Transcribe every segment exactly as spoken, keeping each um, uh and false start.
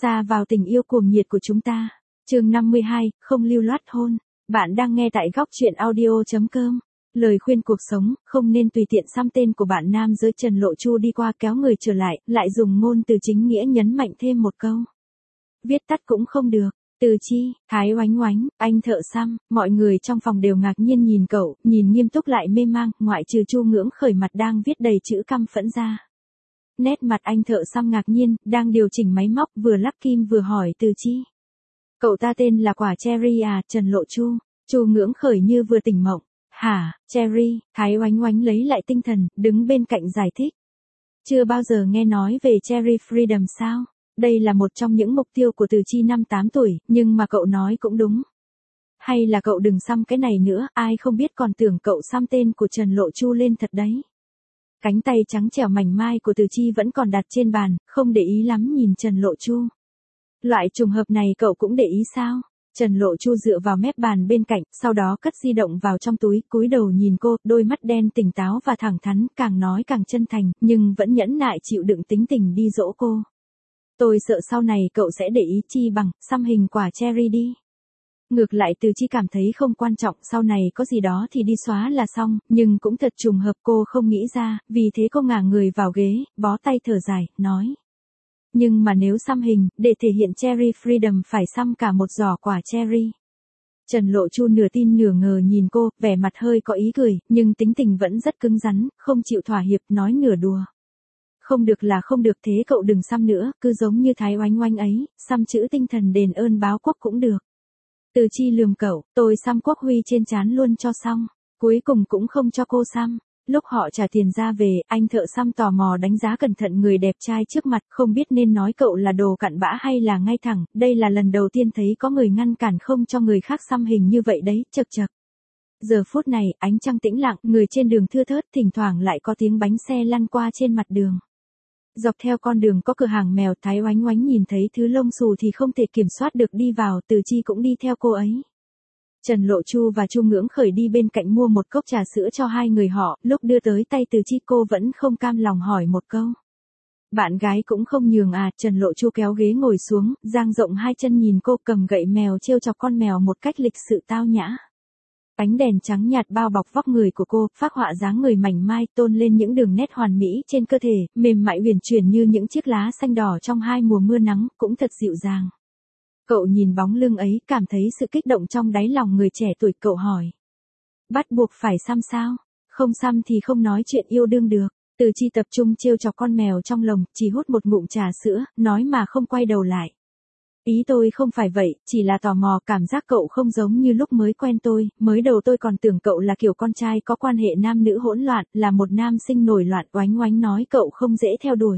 Xa vào tình yêu cuồng nhiệt của chúng ta. Chương năm mươi hai, không lưu loát hôn. Bạn đang nghe tại góc truyện audio chấm com. Lời khuyên cuộc sống, không nên tùy tiện xăm tên của bạn nam giới. Trần Lộ Chu đi qua kéo người trở lại, lại dùng ngôn từ chính nghĩa nhấn mạnh thêm một câu. Viết tắt cũng không được. Từ Chi, Thái Oánh Oánh, anh thợ xăm, mọi người trong phòng đều ngạc nhiên nhìn cậu, nhìn nghiêm túc lại mê mang, ngoại trừ Chu Ngưỡng Khởi mặt đang viết đầy chữ căm phẫn ra. Nét mặt anh thợ xăm ngạc nhiên, đang điều chỉnh máy móc, vừa lắp kim vừa hỏi Từ Chi. Cậu ta tên là quả Cherry à? Trần Lộ Chu. Chu Ngưỡng Khởi như vừa tỉnh mộng. Hả, Cherry? Thái Oánh Oánh lấy lại tinh thần, đứng bên cạnh giải thích. Chưa bao giờ nghe nói về Cherry Freedom sao? Đây là một trong những mục tiêu của Từ Chi năm tám tuổi, nhưng mà cậu nói cũng đúng. Hay là cậu đừng xăm cái này nữa, ai không biết còn tưởng cậu xăm tên của Trần Lộ Chu lên thật đấy. Cánh tay trắng trẻo mảnh mai của Từ Chi vẫn còn đặt trên bàn, không để ý lắm nhìn Trần Lộ Chu. Loại trùng hợp này cậu cũng để ý sao? Trần Lộ Chu dựa vào mép bàn bên cạnh, sau đó cất di động vào trong túi, cúi đầu nhìn cô, đôi mắt đen tỉnh táo và thẳng thắn, càng nói càng chân thành, nhưng vẫn nhẫn nại chịu đựng tính tình đi dỗ cô. Tôi sợ sau này cậu sẽ để ý, chi bằng, xăm hình quả cherry đi. Ngược lại Từ Chi cảm thấy không quan trọng, sau này có gì đó thì đi xóa là xong, nhưng cũng thật trùng hợp cô không nghĩ ra, vì thế cô ngả người vào ghế, bó tay thở dài, nói. Nhưng mà nếu xăm hình, để thể hiện Cherry Freedom phải xăm cả một giỏ quả cherry. Trần Lộ Chu nửa tin nửa ngờ nhìn cô, vẻ mặt hơi có ý cười, nhưng tính tình vẫn rất cứng rắn, không chịu thỏa hiệp, nói nửa đùa. Không được là không được, thế cậu đừng xăm nữa, cứ giống như Thái Oánh Oánh ấy, xăm chữ tinh thần đền ơn báo quốc cũng được. Từ Chi lườm cậu, tôi xăm quốc huy trên trán luôn cho xong, cuối cùng cũng không cho cô xăm. Lúc họ trả tiền ra về, anh thợ xăm tò mò đánh giá cẩn thận người đẹp trai trước mặt, không biết nên nói cậu là đồ cặn bã hay là ngay thẳng, đây là lần đầu tiên thấy có người ngăn cản không cho người khác xăm hình như vậy đấy, chật chật. Giờ phút này, ánh trăng tĩnh lặng, người trên đường thưa thớt, thỉnh thoảng lại có tiếng bánh xe lăn qua trên mặt đường. Dọc theo con đường có cửa hàng mèo, Thái Oánh Oánh nhìn thấy thứ lông xù thì không thể kiểm soát được đi vào, Từ Chi cũng đi theo cô ấy. Trần Lộ Chu và Chu Ngưỡng Khởi đi bên cạnh mua một cốc trà sữa cho hai người họ, lúc đưa tới tay Từ Chi cô vẫn không cam lòng hỏi một câu. Bạn gái cũng không nhường à? Trần Lộ Chu kéo ghế ngồi xuống, dang rộng hai chân nhìn cô, cầm gậy mèo trêu chọc con mèo một cách lịch sự tao nhã. Ánh đèn trắng nhạt bao bọc vóc người của cô, phác họa dáng người mảnh mai, tôn lên những đường nét hoàn mỹ trên cơ thể, mềm mại huyền chuyển như những chiếc lá xanh đỏ trong hai mùa mưa nắng, cũng thật dịu dàng. Cậu nhìn bóng lưng ấy, cảm thấy sự kích động trong đáy lòng người trẻ tuổi, cậu hỏi. Bắt buộc phải xăm sao? Không xăm thì không nói chuyện yêu đương được. Từ Chi tập trung trêu chọc con mèo trong lồng, chỉ hút một ngụm trà sữa, nói mà không quay đầu lại. Ý tôi không phải vậy, chỉ là tò mò, cảm giác cậu không giống như lúc mới quen tôi, mới đầu tôi còn tưởng cậu là kiểu con trai có quan hệ nam nữ hỗn loạn, là một nam sinh nổi loạn. Oánh Oánh nói cậu không dễ theo đuổi.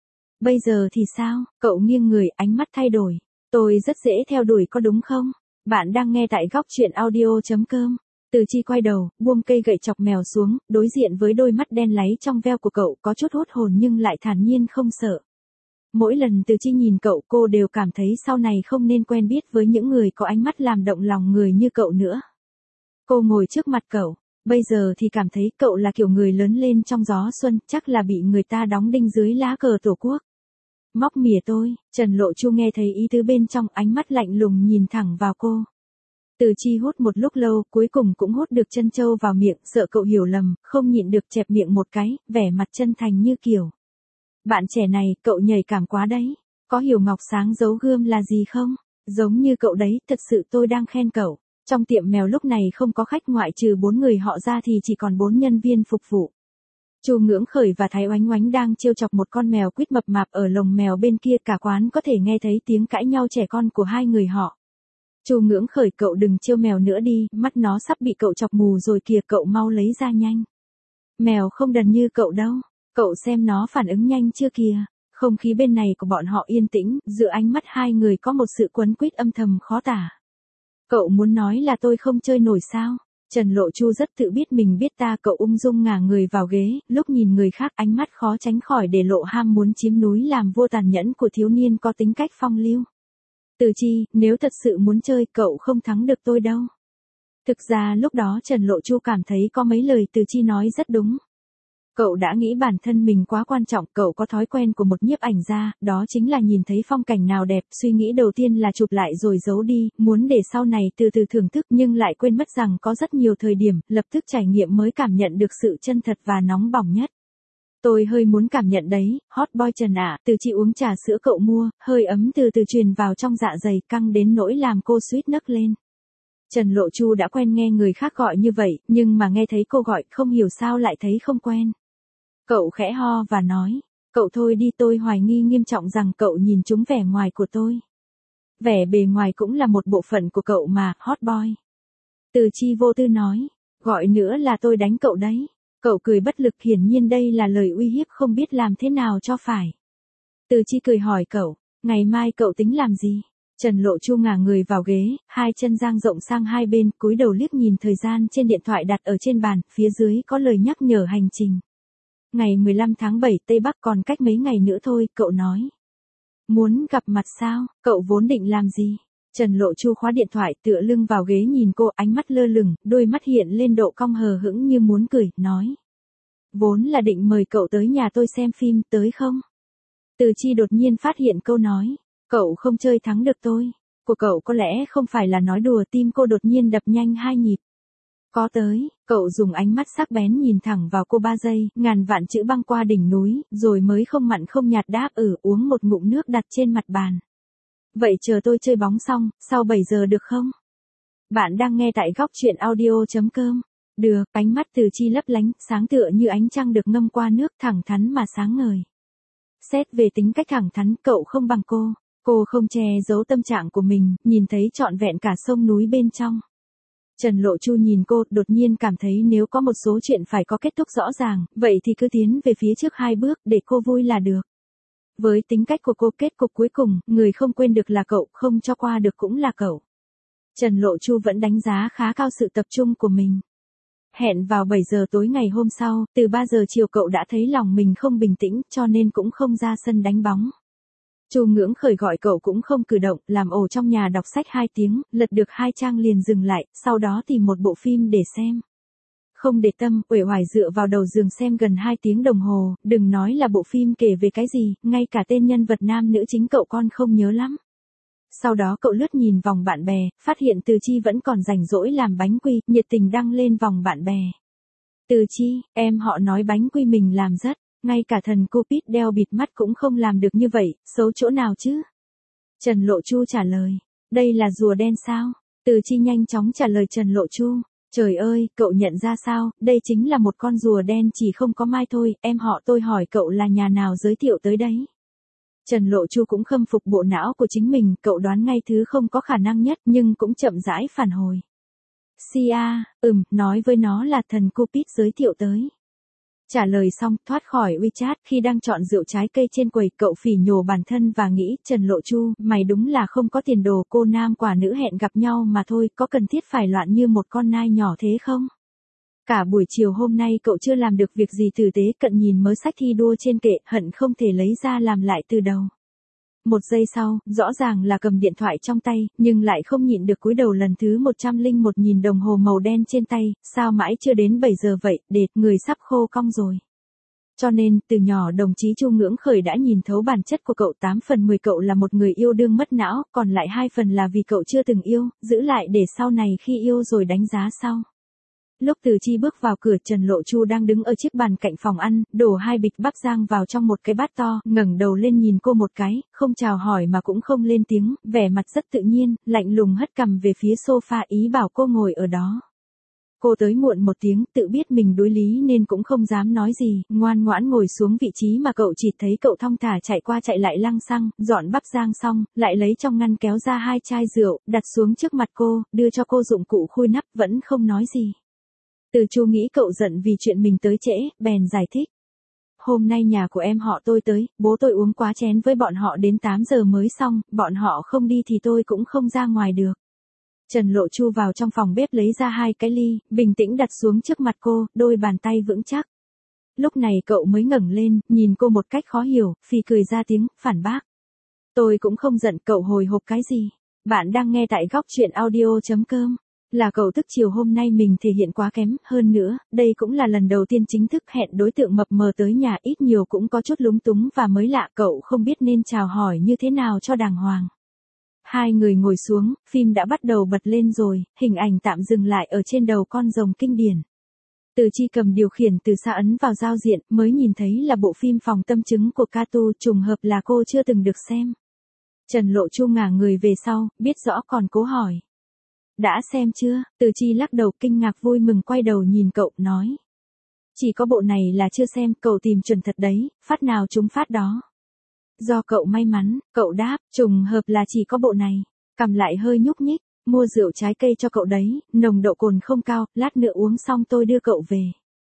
Bây giờ thì sao? Cậu nghiêng người, ánh mắt thay đổi. Tôi rất dễ theo đuổi có đúng không? Bạn đang nghe tại góc truyện audio chấm com. Từ Chi quay đầu, buông cây gậy chọc mèo xuống, đối diện với đôi mắt đen láy trong veo của cậu, có chút hốt hồn nhưng lại thản nhiên không sợ. Mỗi lần Từ Chi nhìn cậu, cô đều cảm thấy sau này không nên quen biết với những người có ánh mắt làm động lòng người như cậu nữa. Cô ngồi trước mặt cậu, bây giờ thì cảm thấy cậu là kiểu người lớn lên trong gió xuân, chắc là bị người ta đóng đinh dưới lá cờ tổ quốc. Móc mỉa tôi, Trần Lộ Chu nghe thấy ý tứ bên trong, ánh mắt lạnh lùng nhìn thẳng vào cô. Từ Chi hút một lúc lâu, cuối cùng cũng hút được chân châu vào miệng, sợ cậu hiểu lầm, không nhịn được chẹp miệng một cái, vẻ mặt chân thành như kiểu. Bạn trẻ này, cậu nhạy cảm quá đấy, có hiểu ngọc sáng giấu gươm là gì không? Giống như cậu đấy, thật sự tôi đang khen cậu. Trong tiệm mèo lúc này không có khách, ngoại trừ bốn người họ ra thì chỉ còn bốn nhân viên phục vụ. Chu Ngưỡng Khởi và Thái Oánh Oánh đang trêu chọc một con mèo quýt mập mạp ở lồng mèo bên kia, cả quán có thể nghe thấy tiếng cãi nhau trẻ con của hai người họ. Chu Ngưỡng Khởi, cậu đừng trêu mèo nữa đi, mắt nó sắp bị cậu chọc mù rồi kìa, cậu mau lấy ra nhanh. Mèo không đần như cậu đâu, cậu xem nó phản ứng nhanh chưa kìa. Không khí bên này của bọn họ yên tĩnh, giữa ánh mắt hai người có một sự quấn quýt âm thầm khó tả. Cậu muốn nói là tôi không chơi nổi sao? Trần Lộ Chu rất tự biết mình biết ta, cậu ung dung ngả người vào ghế, lúc nhìn người khác ánh mắt khó tránh khỏi để lộ ham muốn chiếm núi làm vua tàn nhẫn của thiếu niên có tính cách phong lưu. Từ Chi, nếu thật sự muốn chơi, cậu không thắng được tôi đâu. Thực ra lúc đó Trần Lộ Chu cảm thấy có mấy lời Từ Chi nói rất đúng. Cậu đã nghĩ bản thân mình quá quan trọng, cậu có thói quen của một nhiếp ảnh gia, đó chính là nhìn thấy phong cảnh nào đẹp, suy nghĩ đầu tiên là chụp lại rồi giấu đi, muốn để sau này từ từ thưởng thức nhưng lại quên mất rằng có rất nhiều thời điểm, lập tức trải nghiệm mới cảm nhận được sự chân thật và nóng bỏng nhất. Tôi hơi muốn cảm nhận đấy, hot boy Trần ạ, từ chị uống trà sữa cậu mua, hơi ấm từ từ truyền vào trong dạ dày, căng đến nỗi làm cô suýt nấc lên. Trần Lộ Chu đã quen nghe người khác gọi như vậy, nhưng mà nghe thấy cô gọi không hiểu sao lại thấy không quen. Cậu khẽ ho và nói, cậu thôi đi, tôi hoài nghi nghiêm trọng rằng cậu nhìn trúng vẻ ngoài của tôi. Vẻ bề ngoài cũng là một bộ phận của cậu mà, hot boy. Từ Chi vô tư nói, gọi nữa là tôi đánh cậu đấy. Cậu cười bất lực, hiển nhiên đây là lời uy hiếp không biết làm thế nào cho phải. Từ Chi cười hỏi cậu, ngày mai cậu tính làm gì? Trần Lộ Chu ngả người vào ghế, hai chân dang rộng sang hai bên, cúi đầu liếc nhìn thời gian trên điện thoại đặt ở trên bàn, phía dưới có lời nhắc nhở hành trình. Ngày mười lăm tháng bảy Tây Bắc còn cách mấy ngày nữa thôi, cậu nói. Muốn gặp mặt sao, cậu vốn định làm gì? Trần Lộ Chu khóa điện thoại, tựa lưng vào ghế nhìn cô, ánh mắt lơ lửng, đôi mắt hiện lên độ cong hờ hững như muốn cười, nói. Vốn là định mời cậu tới nhà tôi xem phim, tới không? Từ Chi đột nhiên phát hiện câu nói. Cậu không chơi thắng được tôi. Của cậu có lẽ không phải là nói đùa, tim cô đột nhiên đập nhanh hai nhịp. Có tới, cậu dùng ánh mắt sắc bén nhìn thẳng vào cô ba giây, ngàn vạn chữ băng qua đỉnh núi, rồi mới không mặn không nhạt đáp ừ, uống một ngụm nước đặt trên mặt bàn. Vậy chờ tôi chơi bóng xong, sau bảy giờ được không? Bạn đang nghe tại góc truyện audio chấm com. Được, ánh mắt Từ Chi lấp lánh, sáng tựa như ánh trăng được ngâm qua nước, thẳng thắn mà sáng ngời. Xét về tính cách thẳng thắn, cậu không bằng cô. Cô không che giấu tâm trạng của mình, nhìn thấy trọn vẹn cả sông núi bên trong. Trần Lộ Chu nhìn cô, đột nhiên cảm thấy nếu có một số chuyện phải có kết thúc rõ ràng, vậy thì cứ tiến về phía trước hai bước, để cô vui là được. Với tính cách của cô, kết cục cuối cùng, người không quên được là cậu, không cho qua được cũng là cậu. Trần Lộ Chu vẫn đánh giá khá cao sự tập trung của mình. Hẹn vào bảy giờ tối ngày hôm sau, từ ba giờ chiều cậu đã thấy lòng mình không bình tĩnh, cho nên cũng không ra sân đánh bóng. Chu Ngưỡng Khởi gọi cậu cũng không cử động, làm ổ trong nhà đọc sách hai tiếng, lật được hai trang liền dừng lại, sau đó tìm một bộ phim để xem. Không để tâm, uể oải dựa vào đầu giường xem gần hai tiếng đồng hồ, đừng nói là bộ phim kể về cái gì, ngay cả tên nhân vật nam nữ chính cậu con không nhớ lắm. Sau đó cậu lướt nhìn vòng bạn bè, phát hiện Từ Chi vẫn còn rảnh rỗi làm bánh quy, nhiệt tình đăng lên vòng bạn bè. Từ Chi, em họ nói bánh quy mình làm rất. Ngay cả thần Cupid đeo bịt mắt cũng không làm được như vậy, xấu chỗ nào chứ? Trần Lộ Chu trả lời, đây là rùa đen sao? Từ Chi nhanh chóng trả lời Trần Lộ Chu, trời ơi, cậu nhận ra sao, đây chính là một con rùa đen chỉ không có mai thôi, em họ tôi hỏi cậu là nhà nào giới thiệu tới đấy. Trần Lộ Chu cũng khâm phục bộ não của chính mình, cậu đoán ngay thứ không có khả năng nhất nhưng cũng chậm rãi phản hồi. Sia, ừm, nói với nó là thần Cupid giới thiệu tới. Trả lời xong, thoát khỏi WeChat, khi đang chọn rượu trái cây trên quầy, cậu phỉ nhổ bản thân và nghĩ, Trần Lộ Chu, mày đúng là không có tiền đồ, cô nam quả nữ hẹn gặp nhau mà thôi, có cần thiết phải loạn như một con nai nhỏ thế không? Cả buổi chiều hôm nay cậu chưa làm được việc gì tử tế, cận nhìn mớ sách thi đua trên kệ, hận không thể lấy ra làm lại từ đầu. Một giây sau, rõ ràng là cầm điện thoại trong tay, nhưng lại không nhịn được cúi đầu lần thứ một trăm lẻ một nhìn đồng hồ màu đen trên tay, sao mãi chưa đến bảy giờ vậy, đệt, người sắp khô cong rồi. Cho nên, từ nhỏ đồng chí Chu Ngưỡng Khởi đã nhìn thấu bản chất của cậu, tám phần mười cậu là một người yêu đương mất não, còn lại hai phần là vì cậu chưa từng yêu, giữ lại để sau này khi yêu rồi đánh giá sau. Lúc Từ Chi bước vào cửa, Trần Lộ Chu đang đứng ở chiếc bàn cạnh phòng ăn, đổ hai bịch bắp rang vào trong một cái bát to, ngẩng đầu lên nhìn cô một cái, không chào hỏi mà cũng không lên tiếng, vẻ mặt rất tự nhiên, lạnh lùng hất cằm về phía sofa ý bảo cô ngồi ở đó. Cô tới muộn một tiếng, tự biết mình đối lý nên cũng không dám nói gì, ngoan ngoãn ngồi xuống vị trí mà cậu chỉ thấy cậu thong thả chạy qua chạy lại lăng xăng, dọn bắp rang xong, lại lấy trong ngăn kéo ra hai chai rượu, đặt xuống trước mặt cô, đưa cho cô dụng cụ khui nắp, vẫn không nói gì. Từ Chu nghĩ cậu giận vì chuyện mình tới trễ, bèn giải thích. Hôm nay nhà của em họ tôi tới, bố tôi uống quá chén với bọn họ đến tám giờ mới xong, bọn họ không đi thì tôi cũng không ra ngoài được. Trần Lộ Chu vào trong phòng bếp lấy ra hai cái ly, bình tĩnh đặt xuống trước mặt cô, đôi bàn tay vững chắc. Lúc này cậu mới ngẩng lên, nhìn cô một cách khó hiểu, phì cười ra tiếng, phản bác. Tôi cũng không giận, cậu hồi hộp cái gì? Bạn đang nghe tại góc truyện audio chấm com. Là cậu thức chiều hôm nay mình thể hiện quá kém, hơn nữa, đây cũng là lần đầu tiên chính thức hẹn đối tượng mập mờ tới nhà, ít nhiều cũng có chút lúng túng và mới lạ, cậu không biết nên chào hỏi như thế nào cho đàng hoàng. Hai người ngồi xuống, phim đã bắt đầu bật lên rồi, hình ảnh tạm dừng lại ở trên đầu con rồng kinh điển. Từ Chi cầm điều khiển từ xa ấn vào giao diện, mới nhìn thấy là bộ phim Phòng tâm chứng của Catu, trùng hợp là cô chưa từng được xem. Trần Lộ Chu ngả người về sau, biết rõ còn cố hỏi. Đã xem chưa? Từ Chi lắc đầu kinh ngạc vui mừng quay đầu nhìn cậu, nói. Chỉ có bộ này là chưa xem, cậu tìm chuẩn thật đấy, phát nào trúng phát đó. Do cậu may mắn, cậu đáp, trùng hợp là chỉ có bộ này. Cầm lại hơi nhúc nhích, mua rượu trái cây cho cậu đấy, nồng độ cồn không cao, lát nữa uống xong tôi đưa cậu về.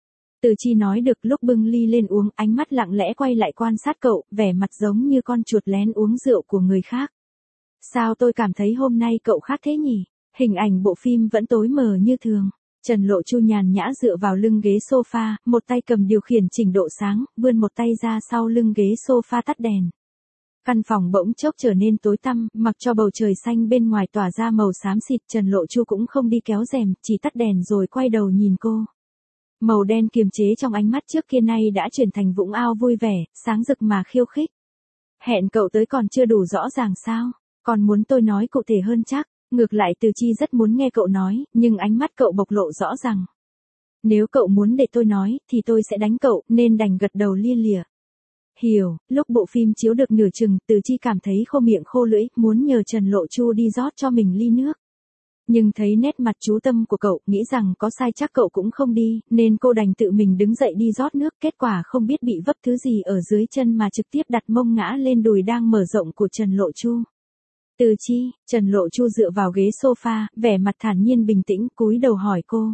Từ Chi nói được lúc bưng ly lên uống, ánh mắt lặng lẽ quay lại quan sát cậu, vẻ mặt giống như con chuột lén uống rượu của người khác. Sao tôi cảm thấy hôm nay cậu khác thế nhỉ? Hình ảnh bộ phim vẫn tối mờ như thường. Trần Lộ Chu nhàn nhã dựa vào lưng ghế sofa, một tay cầm điều khiển chỉnh độ sáng, vươn một tay ra sau lưng ghế sofa tắt đèn. Căn phòng bỗng chốc trở nên tối tăm, mặc cho bầu trời xanh bên ngoài tỏa ra màu xám xịt, Trần Lộ Chu cũng không đi kéo rèm, chỉ tắt đèn rồi quay đầu nhìn cô. Màu đen kiềm chế trong ánh mắt trước kia nay đã chuyển thành vũng ao vui vẻ, sáng rực mà khiêu khích. Hẹn cậu tới còn chưa đủ rõ ràng sao? Còn muốn tôi nói cụ thể hơn chắc? Ngược lại Từ Chi rất muốn nghe cậu nói, nhưng ánh mắt cậu bộc lộ rõ ràng. Nếu cậu muốn để tôi nói, thì tôi sẽ đánh cậu, nên đành gật đầu lia lịa. Hiểu, lúc bộ phim chiếu được nửa chừng, Từ Chi cảm thấy khô miệng khô lưỡi, muốn nhờ Trần Lộ Chu đi rót cho mình ly nước. Nhưng thấy nét mặt chú tâm của cậu, nghĩ rằng có sai chắc cậu cũng không đi, nên cô đành tự mình đứng dậy đi rót nước, kết quả không biết bị vấp thứ gì ở dưới chân mà trực tiếp đặt mông ngã lên đùi đang mở rộng của Trần Lộ Chu. Từ Chi, Trần Lộ Chu dựa vào ghế sofa, vẻ mặt thản nhiên bình tĩnh, cúi đầu hỏi cô.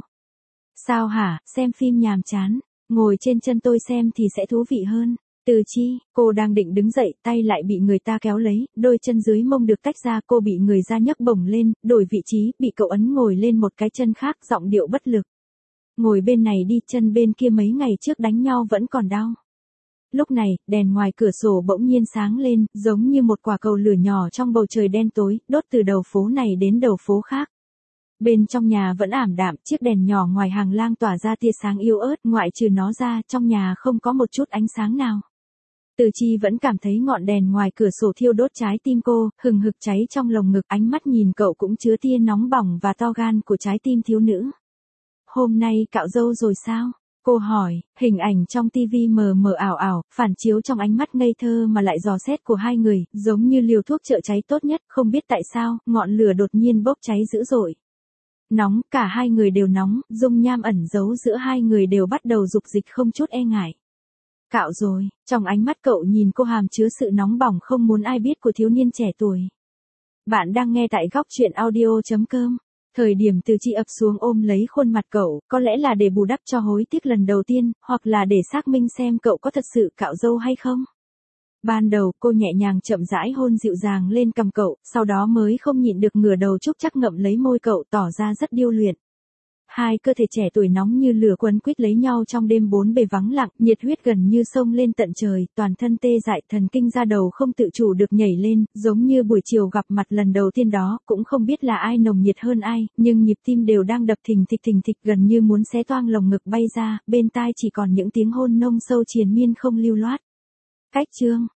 Sao hả, xem phim nhàm chán, ngồi trên chân tôi xem thì sẽ thú vị hơn. Từ Chi, cô đang định đứng dậy, tay lại bị người ta kéo lấy, đôi chân dưới mông được tách ra, cô bị người ra nhấc bổng lên, đổi vị trí, bị cậu ấn ngồi lên một cái chân khác, giọng điệu bất lực. Ngồi bên này đi, chân bên kia mấy ngày trước đánh nhau vẫn còn đau. Lúc này, đèn ngoài cửa sổ bỗng nhiên sáng lên, giống như một quả cầu lửa nhỏ trong bầu trời đen tối, đốt từ đầu phố này đến đầu phố khác. Bên trong nhà vẫn ảm đạm, chiếc đèn nhỏ ngoài hàng lang tỏa ra tia sáng yếu ớt, ngoại trừ nó ra, trong nhà không có một chút ánh sáng nào. Từ Chi vẫn cảm thấy ngọn đèn ngoài cửa sổ thiêu đốt trái tim cô, hừng hực cháy trong lồng ngực, ánh mắt nhìn cậu cũng chứa tia nóng bỏng và to gan của trái tim thiếu nữ. Hôm nay cạo râu rồi sao? Cô hỏi, hình ảnh trong tivi mờ mờ ảo ảo, phản chiếu trong ánh mắt ngây thơ mà lại dò xét của hai người, giống như liều thuốc chữa cháy tốt nhất, không biết tại sao, ngọn lửa đột nhiên bốc cháy dữ dội. Nóng, cả hai người đều nóng, dung nham ẩn giấu giữa hai người đều bắt đầu dục dịch không chút e ngại. Cạo rồi, trong ánh mắt cậu nhìn cô hàm chứa sự nóng bỏng không muốn ai biết của thiếu niên trẻ tuổi. Bạn đang nghe tại góc truyện audio chấm com. Thời điểm Từ Chi ập xuống ôm lấy khuôn mặt cậu, có lẽ là để bù đắp cho hối tiếc lần đầu tiên, hoặc là để xác minh xem cậu có thật sự cạo râu hay không. Ban đầu cô nhẹ nhàng chậm rãi hôn dịu dàng lên cằm cậu, sau đó mới không nhịn được ngửa đầu chúc chắc ngậm lấy môi cậu, tỏ ra rất điêu luyện. Hai cơ thể trẻ tuổi nóng như lửa quấn quýt lấy nhau trong đêm bốn bề vắng lặng, nhiệt huyết gần như sông lên tận trời, toàn thân tê dại, thần kinh da đầu không tự chủ được nhảy lên, giống như buổi chiều gặp mặt lần đầu tiên đó, cũng không biết là ai nồng nhiệt hơn ai, nhưng nhịp tim đều đang đập thình thịch thình thịch gần như muốn xé toang lồng ngực bay ra, bên tai chỉ còn những tiếng hôn nông sâu triền miên không lưu loát. Cách chương